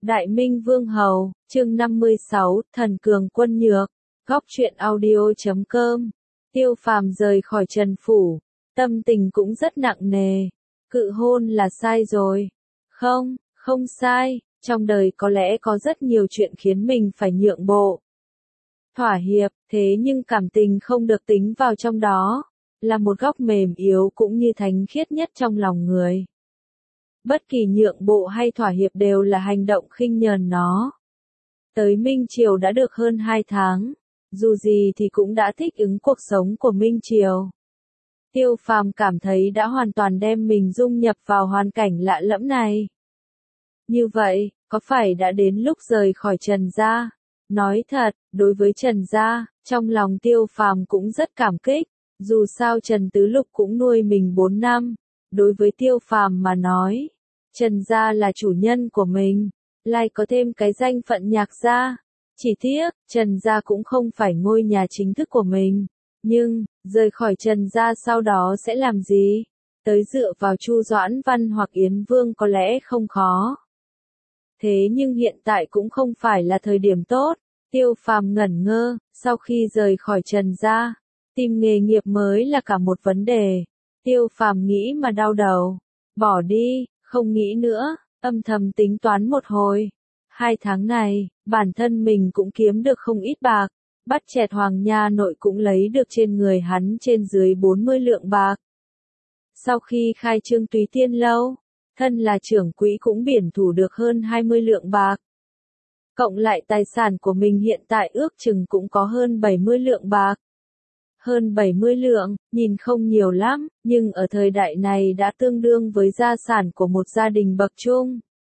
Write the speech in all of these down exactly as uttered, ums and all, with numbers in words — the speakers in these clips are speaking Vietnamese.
Đại Minh Vương Hầu, chương năm mươi sáu, Thần Cường Quân Nhược, Góc truyện audio chấm com. Tiêu Phàm rời khỏi Trần Phủ, tâm tình cũng rất nặng nề. Cự hôn là sai rồi. Không, không sai, trong đời có lẽ có rất nhiều chuyện khiến mình phải nhượng bộ. Thỏa hiệp, thế nhưng cảm tình không được tính vào trong đó, là một góc mềm yếu cũng như thánh khiết nhất trong lòng người. Bất kỳ nhượng bộ hay thỏa hiệp đều là hành động khinh nhờn nó. Tới Minh Triều đã được hơn hai tháng, dù gì thì cũng đã thích ứng cuộc sống của Minh Triều. Tiêu Phàm cảm thấy đã hoàn toàn đem mình dung nhập vào hoàn cảnh lạ lẫm này. Như vậy, có phải đã đến lúc rời khỏi Trần gia? Nói thật, đối với Trần gia, trong lòng Tiêu Phàm cũng rất cảm kích, dù sao Trần Tứ Lục cũng nuôi mình bốn năm. Đối với Tiêu Phàm mà nói, Trần gia là chủ nhân của mình, lại có thêm cái danh phận Nhạc gia. Chỉ tiếc, Trần gia cũng không phải ngôi nhà chính thức của mình. Nhưng, rời khỏi Trần gia sau đó sẽ làm gì? Tới dựa vào Chu Doãn Văn hoặc Yến Vương có lẽ không khó. Thế nhưng hiện tại cũng không phải là thời điểm tốt. Tiêu Phàm ngẩn ngơ, sau khi rời khỏi Trần gia, tìm nghề nghiệp mới là cả một vấn đề. Tiêu Phàm nghĩ mà đau đầu. Bỏ đi, không nghĩ nữa, âm thầm tính toán một hồi. Hai tháng này, bản thân mình cũng kiếm được không ít bạc. Bắt chẹt Hoàng Nha Nội cũng lấy được trên người hắn trên dưới bốn mươi lượng bạc. Sau khi khai trương Túy Tiên Lâu, thân là trưởng quỹ cũng biển thủ được hơn hai mươi lượng bạc. Cộng lại tài sản của mình hiện tại ước chừng cũng có hơn bảy mươi lượng bạc. Hơn bảy mươi lượng, nhìn không nhiều lắm, nhưng ở thời đại này đã tương đương với gia sản của một gia đình bậc trung.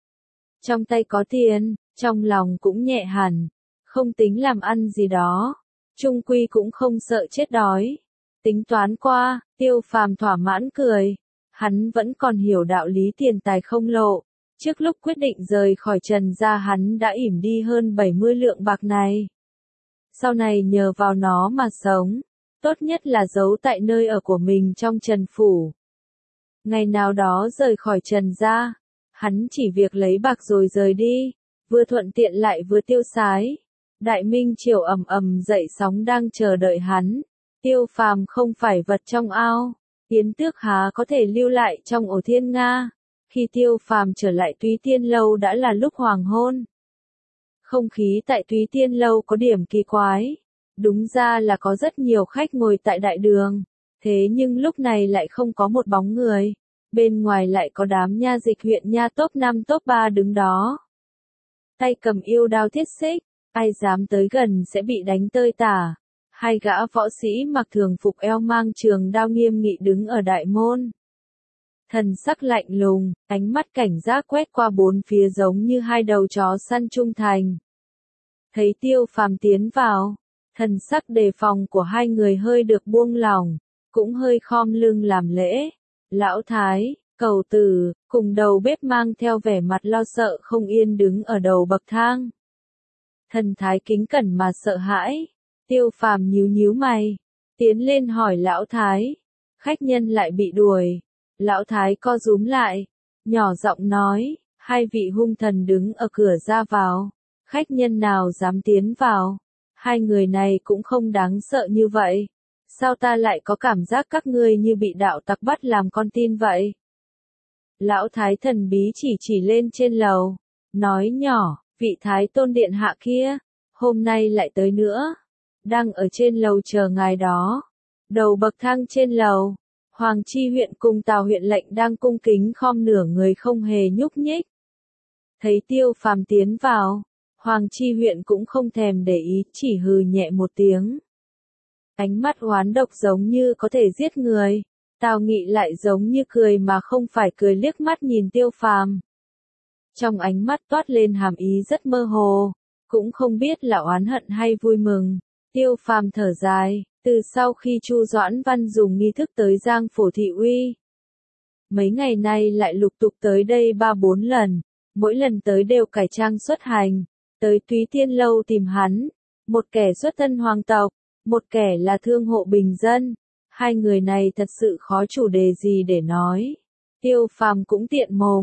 Trong tay có tiền, trong lòng cũng nhẹ hẳn, không tính làm ăn gì đó, chung quy cũng không sợ chết đói. Tính toán qua, Tiêu Phàm thỏa mãn cười, hắn vẫn còn hiểu đạo lý tiền tài không lộ. Trước lúc quyết định rời khỏi Trần gia hắn đã ỉm đi hơn bảy mươi lượng bạc này. Sau này nhờ vào nó mà sống, tốt nhất là giấu tại nơi ở của mình trong Trần Phủ. Ngày nào đó rời khỏi Trần gia, hắn chỉ việc lấy bạc rồi rời đi, vừa thuận tiện lại vừa tiêu sái. Đại Minh Triều ầm ầm dậy sóng đang chờ đợi hắn. Tiêu Phàm không phải vật trong ao, Yến Tước há có thể lưu lại trong ổ Thiên Nga. Khi Tiêu Phàm trở lại Túy Tiên Lâu đã là lúc hoàng hôn. Không khí tại Túy Tiên Lâu có điểm kỳ quái. Đúng ra là có rất nhiều khách ngồi tại đại đường. Thế nhưng lúc này lại không có một bóng người. Bên ngoài lại có đám nha dịch huyện nha top năm top ba đứng đó. Tay cầm yêu đao thiết xích, ai dám tới gần sẽ bị đánh tơi tả. Hai gã võ sĩ mặc thường phục eo mang trường đao nghiêm nghị đứng ở đại môn. Thần sắc lạnh lùng, ánh mắt cảnh giác quét qua bốn phía giống như hai đầu chó săn trung thành. Thấy Tiêu Phàm tiến vào, thần sắc đề phòng của hai người hơi được buông lỏng, cũng hơi khom lưng làm lễ. Lão Thái, cầu tử, cùng đầu bếp mang theo vẻ mặt lo sợ không yên đứng ở đầu bậc thang. Thần thái kính cẩn mà sợ hãi. Tiêu Phàm nhíu nhíu mày, tiến lên hỏi Lão Thái. Khách nhân lại bị đuổi. Lão Thái co rúm lại, nhỏ giọng nói, hai vị hung thần đứng ở cửa ra vào, khách nhân nào dám tiến vào, hai người này cũng không đáng sợ như vậy, sao ta lại có cảm giác các ngươi như bị đạo tặc bắt làm con tin vậy? Lão Thái thần bí chỉ chỉ lên trên lầu, nói nhỏ, vị Thái Tôn Điện hạ kia, hôm nay lại tới nữa, đang ở trên lầu chờ ngài đó. Đầu bậc thang trên lầu, Hoàng Chi huyện cùng Tào huyện lệnh đang cung kính khom nửa người không hề nhúc nhích. Thấy Tiêu Phàm tiến vào, Hoàng Chi huyện cũng không thèm để ý, chỉ hừ nhẹ một tiếng. Ánh mắt oán độc giống như có thể giết người. Tào Nghị lại giống như cười mà không phải cười liếc mắt nhìn Tiêu Phàm. Trong ánh mắt toát lên hàm ý rất mơ hồ, cũng không biết là oán hận hay vui mừng. Tiêu Phàm thở dài. Từ sau khi Chu Doãn Văn dùng nghi thức tới Giang Phổ Thị Uy, mấy ngày nay lại lục tục tới đây ba bốn lần, mỗi lần tới đều cải trang xuất hành, tới Túy Tiên Lâu tìm hắn, một kẻ xuất thân hoàng tộc, một kẻ là thương hộ bình dân, hai người này thật sự khó chủ đề gì để nói. Tiêu Phàm cũng tiện mồm,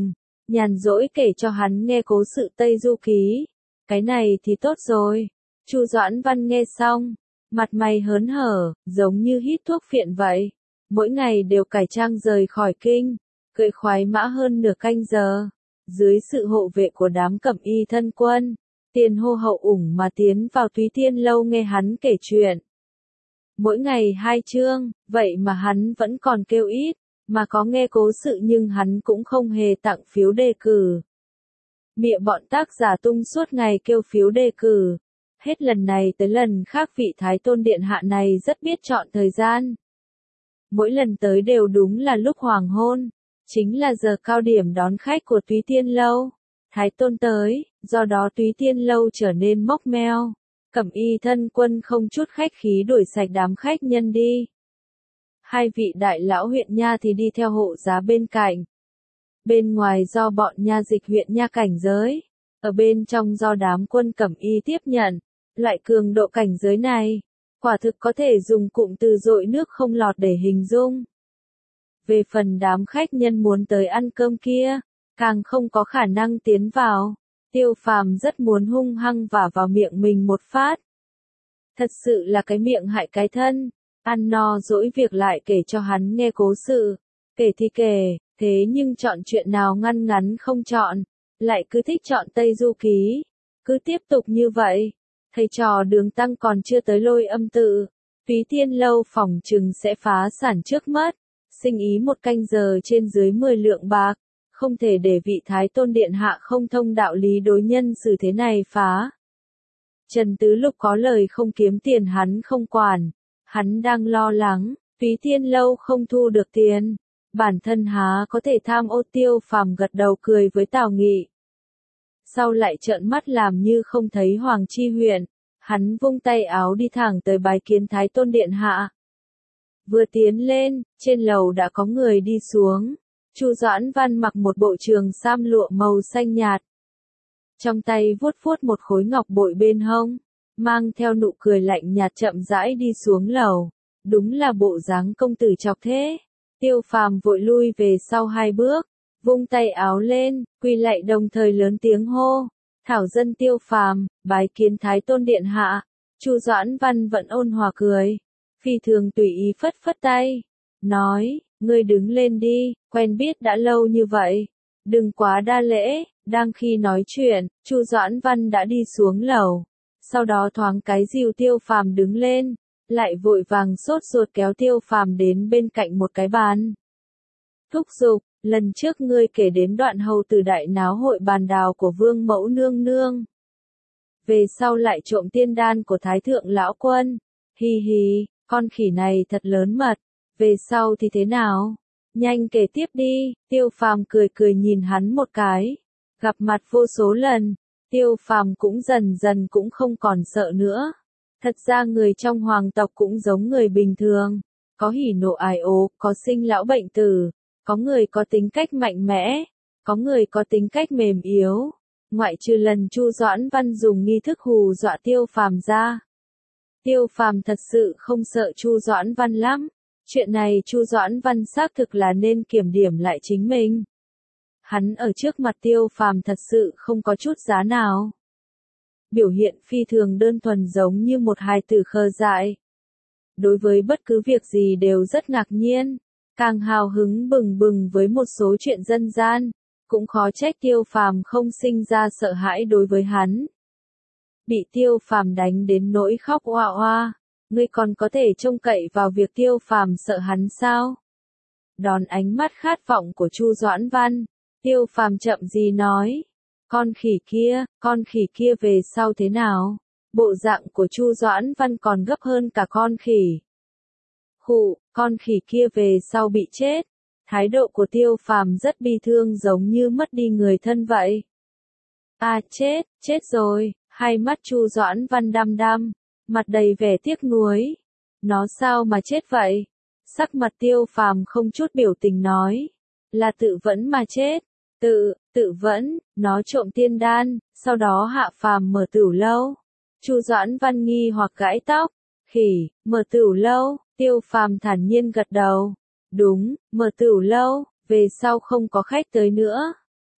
nhàn rỗi kể cho hắn nghe cố sự Tây Du Ký. Cái này thì tốt rồi. Chu Doãn Văn nghe xong, mặt mày hớn hở, giống như hít thuốc phiện vậy. Mỗi ngày đều cải trang rời khỏi kinh, cưỡi khoái mã hơn nửa canh giờ. Dưới sự hộ vệ của đám cẩm y thân quân, tiền hô hậu ủng mà tiến vào Túy Tiên Lâu nghe hắn kể chuyện. Mỗi ngày hai chương, vậy mà hắn vẫn còn kêu ít, mà có nghe cố sự nhưng hắn cũng không hề tặng phiếu đề cử. Miệng bọn tác giả tung suốt ngày kêu phiếu đề cử. Hết lần này tới lần khác vị Thái Tôn Điện Hạ này rất biết chọn thời gian. Mỗi lần tới đều đúng là lúc hoàng hôn, chính là giờ cao điểm đón khách của Túy Tiên Lâu. Thái Tôn tới, do đó Túy Tiên Lâu trở nên mốc meo. Cẩm y thân quân không chút khách khí đuổi sạch đám khách nhân đi. Hai vị đại lão huyện nha thì đi theo hộ giá bên cạnh. Bên ngoài do bọn nha dịch huyện nha cảnh giới, ở bên trong do đám quân cẩm y tiếp nhận. Loại cường độ cảnh giới này, quả thực có thể dùng cụm từ dội nước không lọt để hình dung. Về phần đám khách nhân muốn tới ăn cơm kia, càng không có khả năng tiến vào. Tiêu Phàm rất muốn hung hăng vả vào miệng mình một phát. Thật sự là cái miệng hại cái thân, ăn no dỗi việc lại kể cho hắn nghe cố sự. Kể thì kể, thế nhưng chọn chuyện nào ngăn ngắn không chọn, lại cứ thích chọn Tây Du Ký. Cứ tiếp tục như vậy, thầy trò Đường Tăng còn chưa tới Lôi Âm Tự, Túy Tiên Lâu phỏng chừng sẽ phá sản trước mất. Sinh ý một canh giờ trên dưới mười lượng bạc, không thể để vị Thái Tôn Điện Hạ không thông đạo lý đối nhân xử thế này phá. Trần Tứ Lục có lời không kiếm tiền hắn không quản, hắn đang lo lắng, Túy Tiên Lâu không thu được tiền, bản thân há có thể tham ô. Tiêu Phàm gật đầu cười với Tào Nghị. Sau lại trợn mắt làm như không thấy Hoàng Chi Huyện, hắn vung tay áo đi thẳng tới bái kiến Thái Tôn Điện Hạ. Vừa tiến lên, trên lầu đã có người đi xuống. Chu Doãn Văn mặc một bộ trường sam lụa màu xanh nhạt. Trong tay vuốt vuốt một khối ngọc bội bên hông, mang theo nụ cười lạnh nhạt chậm rãi đi xuống lầu. Đúng là bộ dáng công tử chọc thế. Tiêu Phàm vội lui về sau hai bước, vung tay áo lên, quỳ lạy đồng thời lớn tiếng hô. Thảo dân Tiêu Phàm, bái kiến Thái Tôn Điện Hạ. Chu Doãn Văn vẫn ôn hòa cười, phi thường tùy ý phất phất tay, nói, ngươi đứng lên đi, quen biết đã lâu như vậy, đừng quá đa lễ. Đang khi nói chuyện, Chu Doãn Văn đã đi xuống lầu, sau đó thoáng cái dìu Tiêu Phàm đứng lên, lại vội vàng sốt ruột kéo Tiêu Phàm đến bên cạnh một cái bàn. Thúc giục, lần trước ngươi kể đến đoạn hầu tử đại náo hội bàn đào của Vương Mẫu Nương Nương. Về sau lại trộm tiên đan của Thái Thượng Lão Quân. Hi hi, con khỉ này thật lớn mật. Về sau thì thế nào? Nhanh kể tiếp đi. Tiêu Phàm cười cười nhìn hắn một cái. Gặp mặt vô số lần, Tiêu Phàm cũng dần dần cũng không còn sợ nữa. Thật ra người trong hoàng tộc cũng giống người bình thường. Có hỉ nộ ái ố, có sinh lão bệnh tử. Có người có tính cách mạnh mẽ, có người có tính cách mềm yếu. Ngoại trừ lần Chu Doãn Văn dùng nghi thức hù dọa Tiêu Phàm ra. Tiêu Phàm thật sự không sợ Chu Doãn Văn lắm. Chuyện này Chu Doãn Văn xác thực là nên kiểm điểm lại chính mình. Hắn ở trước mặt Tiêu Phàm thật sự không có chút giá nào. Biểu hiện phi thường đơn thuần giống như một hài tử khờ dại. Đối với bất cứ việc gì đều rất ngạc nhiên. Càng hào hứng bừng bừng với một số chuyện dân gian, cũng khó trách Tiêu Phàm không sinh ra sợ hãi đối với hắn. Bị Tiêu Phàm đánh đến nỗi khóc oa oa, ngươi còn có thể trông cậy vào việc Tiêu Phàm sợ hắn sao? Đón ánh mắt khát vọng của Chu Doãn Văn, Tiêu Phàm chậm gì nói, con khỉ kia, con khỉ kia về sau thế nào? Bộ dạng của Chu Doãn Văn còn gấp hơn cả con khỉ. Khụ, con khỉ kia về sau bị chết. Thái độ của Tiêu Phàm rất bi thương giống như mất đi người thân vậy. À chết, chết rồi, hai mắt Chu Doãn Văn đăm đăm, mặt đầy vẻ tiếc nuối. Nó sao mà chết vậy? Sắc mặt Tiêu Phàm không chút biểu tình nói, là tự vẫn mà chết. Tự, tự vẫn, nó trộm tiên đan, sau đó hạ phàm mở tửu lâu. Chu Doãn Văn nghi hoặc gãi tóc, khỉ, mở tửu lâu. Tiêu Phàm thản nhiên gật đầu. Đúng, mở tửu lâu, về sau không có khách tới nữa.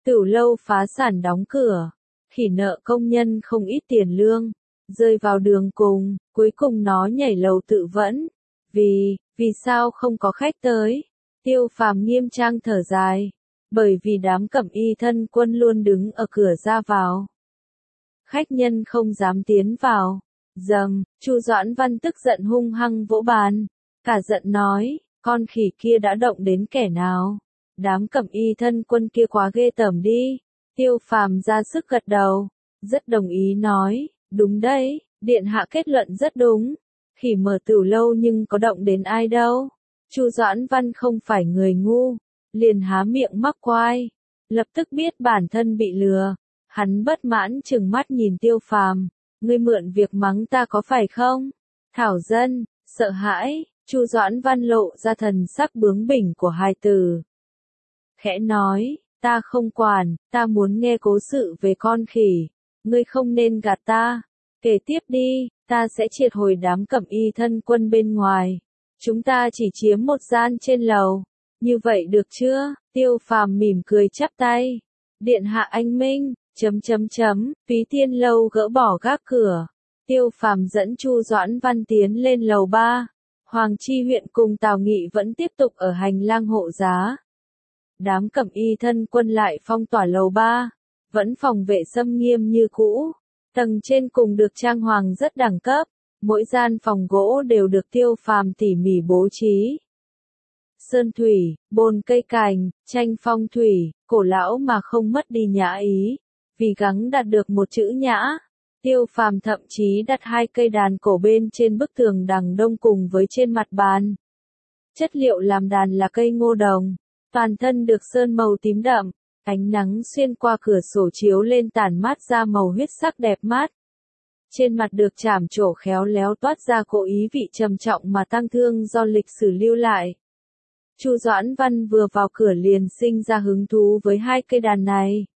Tửu lâu phá sản đóng cửa, khỉ nợ công nhân không ít tiền lương, rơi vào đường cùng, cuối cùng nó nhảy lầu tự vẫn. Vì, vì sao không có khách tới? Tiêu Phàm nghiêm trang thở dài, bởi vì đám cẩm y thân quân luôn đứng ở cửa ra vào. Khách nhân không dám tiến vào. Dầm, Chu Doãn Văn tức giận hung hăng vỗ bàn, cả giận nói, con khỉ kia đã động đến kẻ nào? Đám cẩm y thân quân kia quá ghê tởm đi. Tiêu Phàm ra sức gật đầu, rất đồng ý nói, đúng đấy, điện hạ kết luận rất đúng. Khỉ mở tửu lâu nhưng có động đến ai đâu. Chu Doãn Văn không phải người ngu, liền há miệng mắc quai, lập tức biết bản thân bị lừa. Hắn bất mãn trừng mắt nhìn Tiêu Phàm, ngươi mượn việc mắng ta có phải không? Thảo dân, sợ hãi, Chu Doãn Văn lộ ra thần sắc bướng bỉnh của hài tử. Khẽ nói, ta không quản, ta muốn nghe cố sự về con khỉ, ngươi không nên gạt ta. Kể tiếp đi, ta sẽ triệt hồi đám cẩm y thân quân bên ngoài. Chúng ta chỉ chiếm một gian trên lầu. Như vậy được chưa? Tiêu Phàm mỉm cười chắp tay. Điện hạ anh minh, chấm chấm chấm, Phí Tiên lâu gỡ bỏ gác cửa. Tiêu Phàm dẫn Chu Doãn Văn tiến lên lầu ba. Hoàng Chi huyện cùng Tào Nghị vẫn tiếp tục ở hành lang hộ giá. Đám cẩm y thân quân lại phong tỏa lầu ba, vẫn phòng vệ xâm nghiêm như cũ. Tầng trên cùng được trang hoàng rất đẳng cấp, mỗi gian phòng gỗ đều được Tiêu Phàm tỉ mỉ bố trí. Sơn thủy, bồn cây cành, tranh phong thủy, cổ lão mà không mất đi nhã ý, vì gắng đạt được một chữ nhã. Tiêu Phàm thậm chí đặt hai cây đàn cổ bên trên bức tường đằng đông cùng với trên mặt bàn. Chất liệu làm đàn là cây ngô đồng, toàn thân được sơn màu tím đậm, ánh nắng xuyên qua cửa sổ chiếu lên tản mát ra màu huyết sắc đẹp mắt. Trên mặt được chạm trổ khéo léo toát ra cỗ ý vị trầm trọng mà tang thương do lịch sử lưu lại. Chu Doãn Văn vừa vào cửa liền sinh ra hứng thú với hai cây đàn này.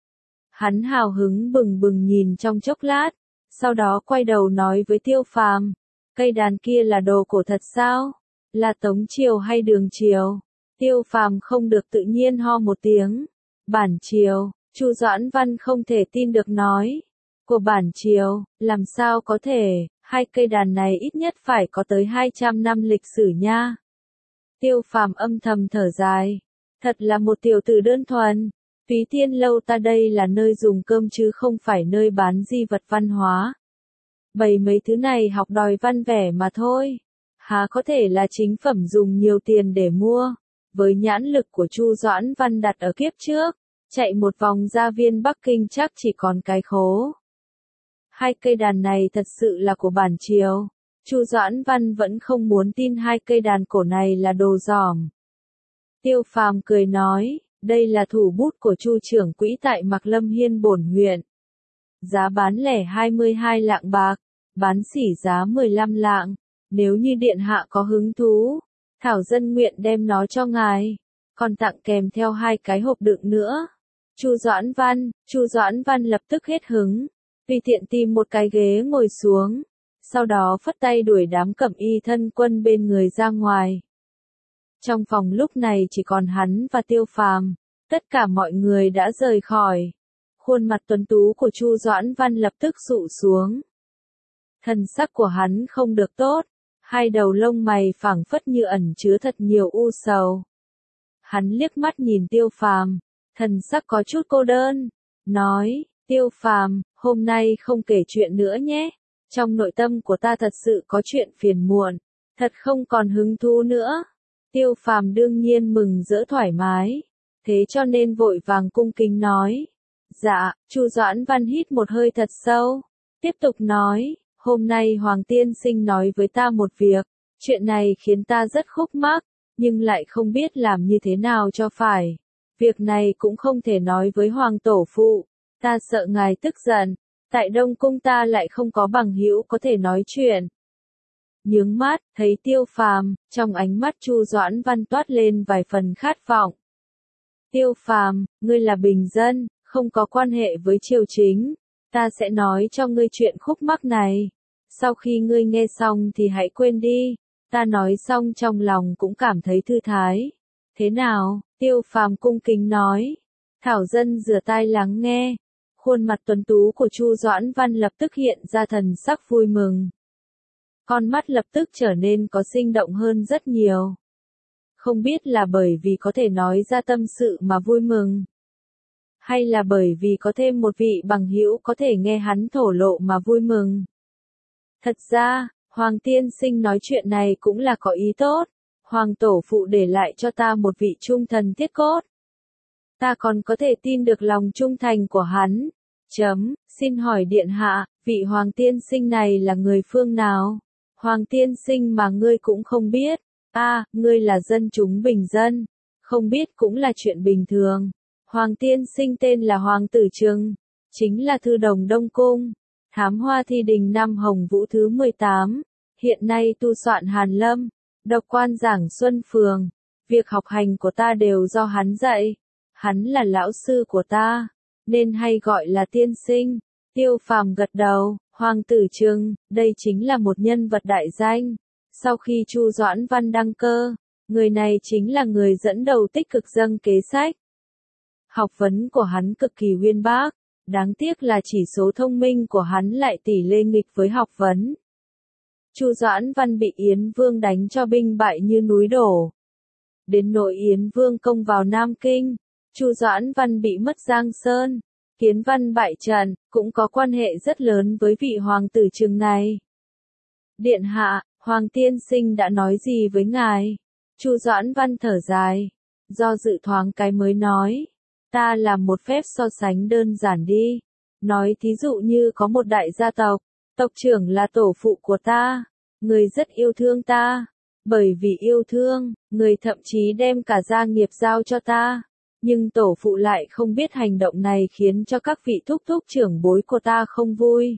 Hắn hào hứng bừng bừng nhìn trong chốc lát, sau đó quay đầu nói với Tiêu Phàm, cây đàn kia là đồ cổ thật sao? Là Tống Triều hay Đường Triều? Tiêu Phàm không được tự nhiên ho một tiếng. Bản Triều, Chu Doãn Văn không thể tin được nói. Của Bản Triều, làm sao có thể, hai cây đàn này ít nhất phải có tới hai trăm năm lịch sử nha. Tiêu Phàm âm thầm thở dài, thật là một tiểu tử đơn thuần. Phí Tiên lâu ta đây là nơi dùng cơm chứ không phải nơi bán di vật văn hóa. Bày mấy thứ này học đòi văn vẻ mà thôi. Há có thể là chính phẩm dùng nhiều tiền để mua. Với nhãn lực của Chu Doãn Văn đặt ở kiếp trước, chạy một vòng gia viên Bắc Kinh chắc chỉ còn cái khố. Hai cây đàn này thật sự là của Bản Triều. Chu Doãn Văn vẫn không muốn tin hai cây đàn cổ này là đồ giỏm. Tiêu Phàm cười nói, đây là thủ bút của Chu trưởng quỹ tại Mạc Lâm Hiên bổn huyện. Giá bán lẻ hai mươi hai lạng bạc, bán sỉ giá mười lăm lạng. Nếu như điện hạ có hứng thú, Thảo dân nguyện đem nó cho ngài, còn tặng kèm theo hai cái hộp đựng nữa. Chu Doãn Văn, Chu Doãn Văn lập tức hết hứng, tùy tiện tìm một cái ghế ngồi xuống, sau đó phất tay đuổi đám cẩm y thân quân bên người ra ngoài. Trong phòng lúc này chỉ còn hắn và Tiêu Phàm, tất cả mọi người đã rời khỏi. Khuôn mặt tuấn tú của Chu Doãn Văn lập tức sụ xuống. Thần sắc của hắn không được tốt, hai đầu lông mày phảng phất như ẩn chứa thật nhiều u sầu. Hắn liếc mắt nhìn Tiêu Phàm, thần sắc có chút cô đơn, nói, Tiêu Phàm, hôm nay không kể chuyện nữa nhé. Trong nội tâm của ta thật sự có chuyện phiền muộn, thật không còn hứng thú nữa. Tiêu Phàm đương nhiên mừng rỡ thoải mái, thế cho nên vội vàng cung kính nói. Dạ, Chu Doãn Văn hít một hơi thật sâu, tiếp tục nói, hôm nay Hoàng Tiên Sinh nói với ta một việc, chuyện này khiến ta rất khúc mắc, nhưng lại không biết làm như thế nào cho phải. Việc này cũng không thể nói với Hoàng Tổ Phụ, ta sợ ngài tức giận, tại Đông Cung ta lại không có bằng hữu có thể nói chuyện. Nhướng mắt, thấy Tiêu Phàm, trong ánh mắt Chu Doãn Văn toát lên vài phần khát vọng. Tiêu Phàm, ngươi là bình dân, không có quan hệ với triều chính, ta sẽ nói cho ngươi chuyện khúc mắc này. Sau khi ngươi nghe xong thì hãy quên đi, ta nói xong trong lòng cũng cảm thấy thư thái. Thế nào? Tiêu Phàm cung kính nói. Thảo Dân rửa tai lắng nghe. Khuôn mặt tuấn tú của Chu Doãn Văn lập tức hiện ra thần sắc vui mừng. Con mắt lập tức trở nên có sinh động hơn rất nhiều. Không biết là bởi vì có thể nói ra tâm sự mà vui mừng, hay là bởi vì có thêm một vị bằng hữu có thể nghe hắn thổ lộ mà vui mừng. Thật ra, Hoàng tiên sinh nói chuyện này cũng là có ý tốt. Hoàng tổ phụ để lại cho ta một vị trung thần thiết cốt. Ta còn có thể tin được lòng trung thành của hắn. Chấm, xin hỏi điện hạ, vị hoàng tiên sinh này là người phương nào? Hoàng tiên sinh mà ngươi cũng không biết. A, à, ngươi là dân chúng bình dân. Không biết cũng là chuyện bình thường. Hoàng tiên sinh tên là Hoàng tử Trừng, chính là thư đồng Đông Cung, thám hoa thi đình năm Hồng Vũ thứ mười tám, hiện nay tu soạn Hàn Lâm, độc quan giảng Xuân Phường. Việc học hành của ta đều do hắn dạy. Hắn là lão sư của ta, nên hay gọi là tiên sinh. Tiêu Phàm gật đầu. Hoàng tử Trừng, đây chính là một nhân vật đại danh. Sau khi Chu Doãn Văn đăng cơ, người này chính là người dẫn đầu tích cực dâng kế sách. Học vấn của hắn cực kỳ uyên bác, đáng tiếc là chỉ số thông minh của hắn lại tỷ lệ nghịch với học vấn. Chu Doãn Văn bị Yến Vương đánh cho binh bại như núi đổ. Đến nỗi Yến Vương công vào Nam Kinh, Chu Doãn Văn bị mất Giang Sơn, Kiến Văn bại trận, cũng có quan hệ rất lớn với vị hoàng tử Trừng này. Điện hạ, Hoàng tiên sinh đã nói gì với ngài? Chu Doãn Văn thở dài, do dự thoáng cái mới nói. Ta làm một phép so sánh đơn giản đi. Nói thí dụ như có một đại gia tộc, tộc trưởng là tổ phụ của ta. Người rất yêu thương ta. Bởi vì yêu thương, người thậm chí đem cả gia nghiệp giao cho ta. Nhưng tổ phụ lại không biết hành động này khiến cho các vị thúc thúc trưởng bối của ta không vui.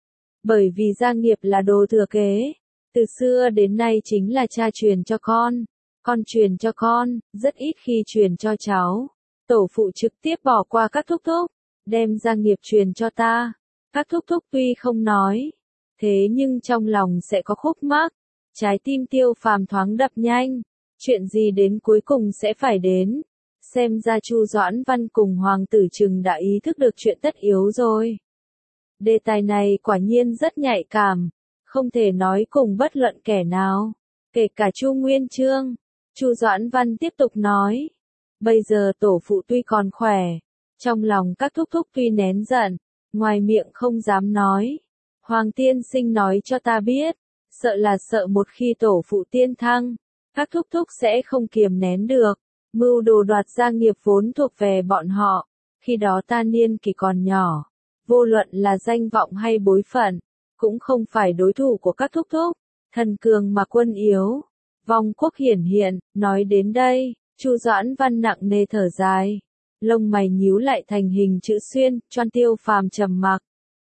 Bởi vì gia nghiệp là đồ thừa kế. Từ xưa đến nay chính là cha truyền cho con, con truyền cho con, rất ít khi truyền cho cháu. Tổ phụ trực tiếp bỏ qua các thúc thúc, đem gia nghiệp truyền cho ta. Các thúc thúc tuy không nói, thế nhưng trong lòng sẽ có khúc mắc. Trái tim Tiêu Phàm thoáng đập nhanh. Chuyện gì đến cuối cùng sẽ phải đến. Xem ra Chu Doãn Văn cùng Hoàng tử Trừng đã ý thức được chuyện tất yếu rồi. Đề tài này quả nhiên rất nhạy cảm, không thể nói cùng bất luận kẻ nào, kể cả Chu Nguyên Chương. Chu Doãn Văn tiếp tục nói. Bây giờ tổ phụ tuy còn khỏe, trong lòng các thúc thúc tuy nén giận, ngoài miệng không dám nói. Hoàng tiên sinh nói cho ta biết, sợ là sợ một khi tổ phụ tiên thăng, các thúc thúc sẽ không kiềm nén được, mưu đồ đoạt gia nghiệp vốn thuộc về bọn họ. Khi đó ta niên kỷ còn nhỏ, vô luận là danh vọng hay bối phận, cũng không phải đối thủ của các thúc thúc. Thần cường mà quân yếu, vong quốc hiển hiện. Nói đến đây, Chu Doãn Văn nặng nề thở dài, lông mày nhíu lại thành hình chữ xuyên, choan. Tiêu Phàm trầm mặc.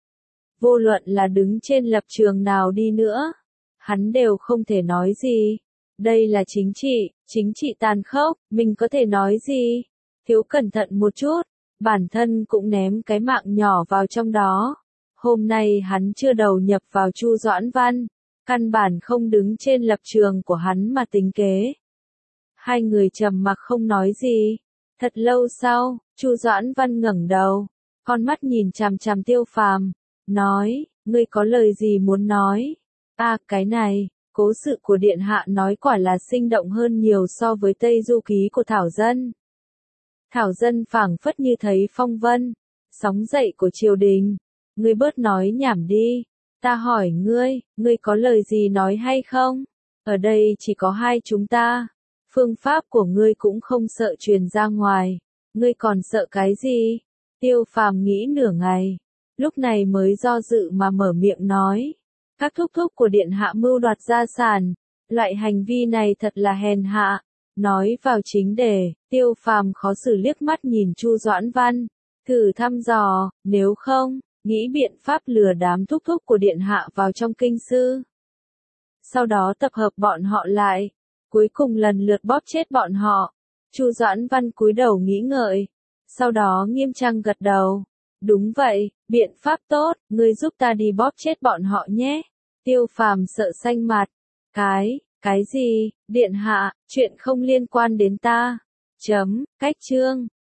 Vô luận là đứng trên lập trường nào đi nữa, hắn đều không thể nói gì. Đây là chính trị, chính trị tàn khốc, mình có thể nói gì? Thiếu cẩn thận một chút, bản thân cũng ném cái mạng nhỏ vào trong đó. Hôm nay hắn chưa đầu nhập vào Chu Doãn Văn, căn bản không đứng trên lập trường của hắn mà tính kế. Hai người trầm mặc không nói gì. Thật lâu sau, Chu Doãn Văn ngẩng đầu, con mắt nhìn chằm chằm Tiêu Phàm, nói, ngươi có lời gì muốn nói? A, à, cái này, cố sự của điện hạ nói quả là sinh động hơn nhiều so với Tây Du Ký của Thảo Dân. Thảo Dân phảng phất như thấy phong vân, sóng dậy của triều đình. Ngươi bớt nói nhảm đi. Ta hỏi ngươi, ngươi có lời gì nói hay không? Ở đây chỉ có hai chúng ta. Phương pháp của ngươi cũng không sợ truyền ra ngoài. Ngươi còn sợ cái gì? Tiêu Phàm nghĩ nửa ngày, lúc này mới do dự mà mở miệng nói. Các thúc thúc của điện hạ mưu đoạt gia sản, loại hành vi này thật là hèn hạ. Nói vào chính đề, Tiêu Phàm khó xử liếc mắt nhìn Chu Doãn Văn, thử thăm dò, nếu không, nghĩ biện pháp lừa đám thúc thúc của điện hạ vào trong kinh sư. Sau đó tập hợp bọn họ lại, cuối cùng lần lượt bóp chết bọn họ. Chu Doãn Văn cúi đầu nghĩ ngợi, sau đó nghiêm trang gật đầu. Đúng vậy, biện pháp tốt, ngươi giúp ta đi bóp chết bọn họ nhé. Tiêu Phàm sợ xanh mặt. Cái, cái gì, điện hạ, chuyện không liên quan đến ta. Chấm, cách chương.